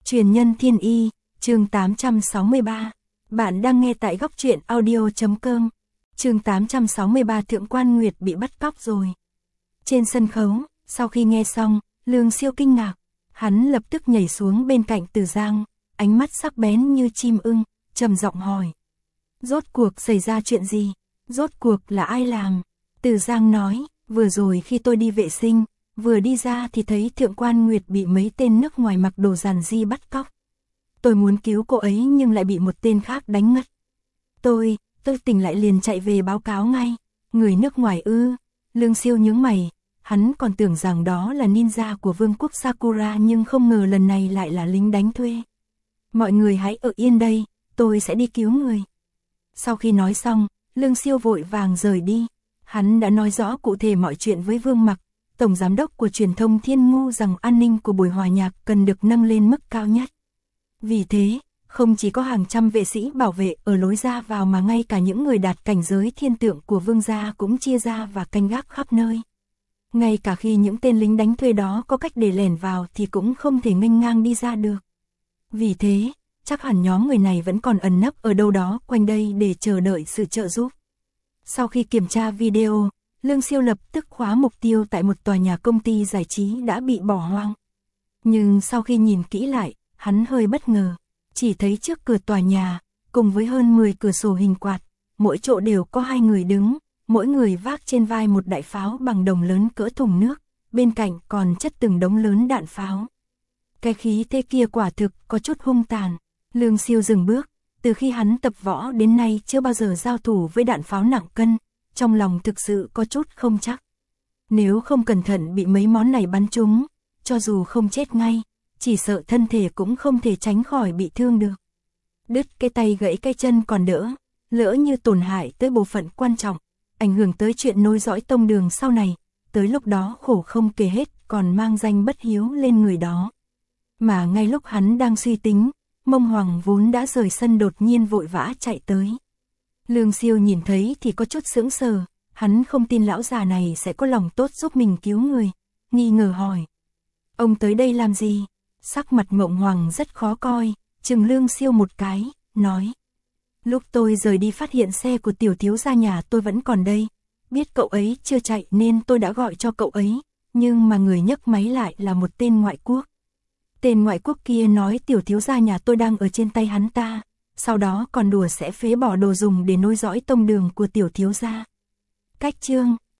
Truyền nhân thiên y, chương 863. Bạn đang nghe tại góc truyện audio.com. Chương 863 Thượng quan Nguyệt bị bắt cóc rồi. Trên sân khấu, sau khi nghe xong, Lương Siêu kinh ngạc. Hắn lập tức nhảy xuống bên cạnh Từ Giang, ánh mắt sắc bén như chim ưng, trầm giọng hỏi. Rốt cuộc xảy ra chuyện gì? Rốt cuộc là ai làm? Từ Giang nói, vừa rồi khi tôi đi vệ sinh, vừa đi ra thì thấy Thượng quan Nguyệt bị mấy tên nước ngoài mặc đồ giản di bắt cóc. Tôi muốn cứu cô ấy nhưng lại bị một tên khác đánh ngất. Tôi tỉnh lại liền chạy về báo cáo ngay. Người nước ngoài ư? Lương Siêu nhướng mày, hắn còn tưởng rằng đó là ninja của vương quốc Sakura nhưng không ngờ lần này lại là lính đánh thuê. Mọi người hãy ở yên đây, tôi sẽ đi cứu người. Sau khi nói xong, Lương Siêu vội vàng rời đi. Hắn đã nói rõ cụ thể mọi chuyện với Vương Mặc, tổng giám đốc của truyền thông Thiên Ngu, rằng an ninh của buổi hòa nhạc cần được nâng lên mức cao nhất. Vì thế, không chỉ có hàng trăm vệ sĩ bảo vệ ở lối ra vào mà ngay cả những người đạt cảnh giới thiên tượng của Vương gia cũng chia ra và canh gác khắp nơi. Ngay cả khi những tên lính đánh thuê đó có cách để lẻn vào thì cũng không thể nghênh ngang đi ra được. Vì thế, chắc hẳn nhóm người này vẫn còn ẩn nấp ở đâu đó quanh đây để chờ đợi sự trợ giúp. Sau khi kiểm tra video, Lương Siêu lập tức khóa mục tiêu tại một tòa nhà công ty giải trí đã bị bỏ hoang. Nhưng sau khi nhìn kỹ lại, hắn hơi bất ngờ. Chỉ thấy trước cửa tòa nhà, cùng với hơn 10 cửa sổ hình quạt, mỗi chỗ đều có 2 người đứng, mỗi người vác trên vai một đại pháo bằng đồng lớn cỡ thùng nước, bên cạnh còn chất từng đống lớn đạn pháo. Cái khí thế kia quả thực có chút hung tàn. Lương Siêu dừng bước, từ khi hắn tập võ đến nay chưa bao giờ giao thủ với đạn pháo nặng cân, trong lòng thực sự có chút không chắc. Nếu không cẩn thận bị mấy món này bắn trúng, cho dù không chết ngay, chỉ sợ thân thể cũng không thể tránh khỏi bị thương được. Đứt cái tay gãy cái chân còn đỡ, lỡ như tổn hại tới bộ phận quan trọng, ảnh hưởng tới chuyện nối dõi tông đường sau này, tới lúc đó khổ không kể hết, còn mang danh bất hiếu lên người đó. Mà ngay lúc hắn đang suy tính, Mông Hoàng vốn đã rời sân đột nhiên vội vã chạy tới. Lương Siêu nhìn thấy thì có chút sững sờ, hắn không tin lão già này sẽ có lòng tốt giúp mình cứu người, nghi ngờ hỏi. Ông tới đây làm gì? Sắc mặt Mộng Hoàng rất khó coi, chừng Lương Siêu một cái, nói. Lúc tôi rời đi phát hiện xe của tiểu thiếu gia nhà tôi vẫn còn đây, biết cậu ấy chưa chạy nên tôi đã gọi cho cậu ấy, nhưng mà người nhấc máy lại là một tên ngoại quốc. Tên ngoại quốc kia nói tiểu thiếu gia nhà tôi đang ở trên tay hắn ta, sau đó còn đùa sẽ phế bỏ đồ dùng để nối dõi tông đường của tiểu thiếu gia. Cách chương